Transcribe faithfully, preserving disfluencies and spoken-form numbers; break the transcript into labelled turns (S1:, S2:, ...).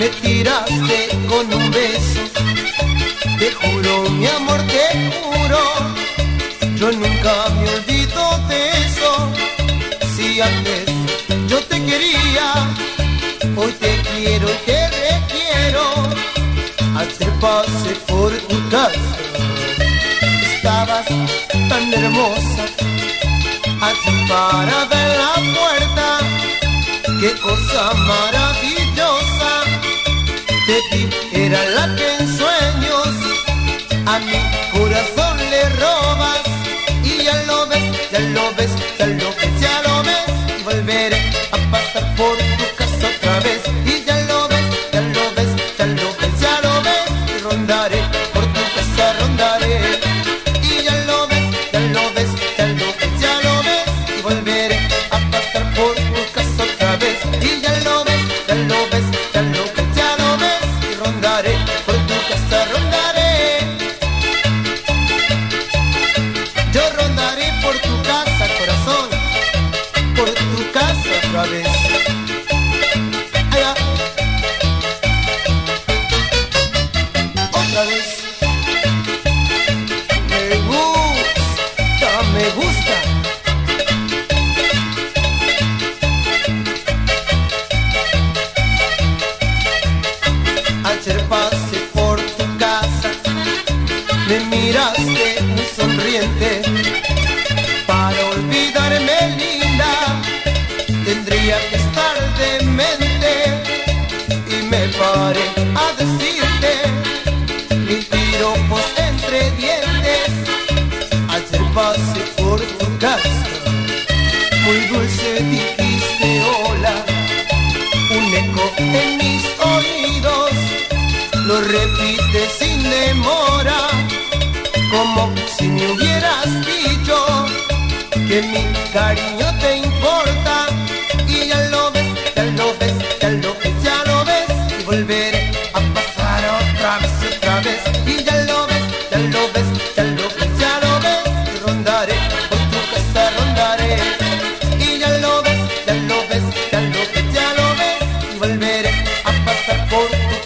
S1: me tiraste con un beso. Te juro, mi amor, te juro, yo nunca me olvido de eso. Si antes yo te quería, hoy te quiero y te requiero. Ayer pasé por tu casa, estabas tan hermosa, allí parada en la puerta. Qué cosa maravillosa, te vi, era la que en sueños a mi corazón le robas. Y ya lo ves, ya lo ves, ya lo ves, ya lo ves. Y volveré a pasar por tu casa otra vez. Y ya lo ves, ya lo ves, ya lo ves, ya lo ves. Y rondaré por tu casa, rondaré. Y ya lo ves, ya lo ves, ya lo ves, ya lo ves. Y volveré a pasar por tu casa otra vez. Y ya lo ves, ya lo ves, ya lo ves, ya lo ves. Y rondaré por tu casa, rondaré. Yo rondaré por tu casa, corazón, por tu casa otra vez. Allá. Otra vez. Me gusta, me gusta. Ayer pasé por tu casa, me miraste muy sonriente. Para olvidarme, linda, tendría que estar demente. Y me paré a decirte mis piropos entre dientes. Ayer pasé por tu casa, muy dulce dijiste hola. Un eco en mis oídos lo repite sin demora, como si me hubieras dicho que mi cariño te importa. Y ya lo ves, ya lo ves, ya lo ves, ya lo ves. Y volveré a pasar otra vez, otra vez. Y ya lo ves, ya lo ves, ya lo ves, ya lo ves. Y rondaré por tu casa, rondaré. Y ya lo ves, ya lo ves, ya lo ves, ya lo ves. Y volveré a pasar por tu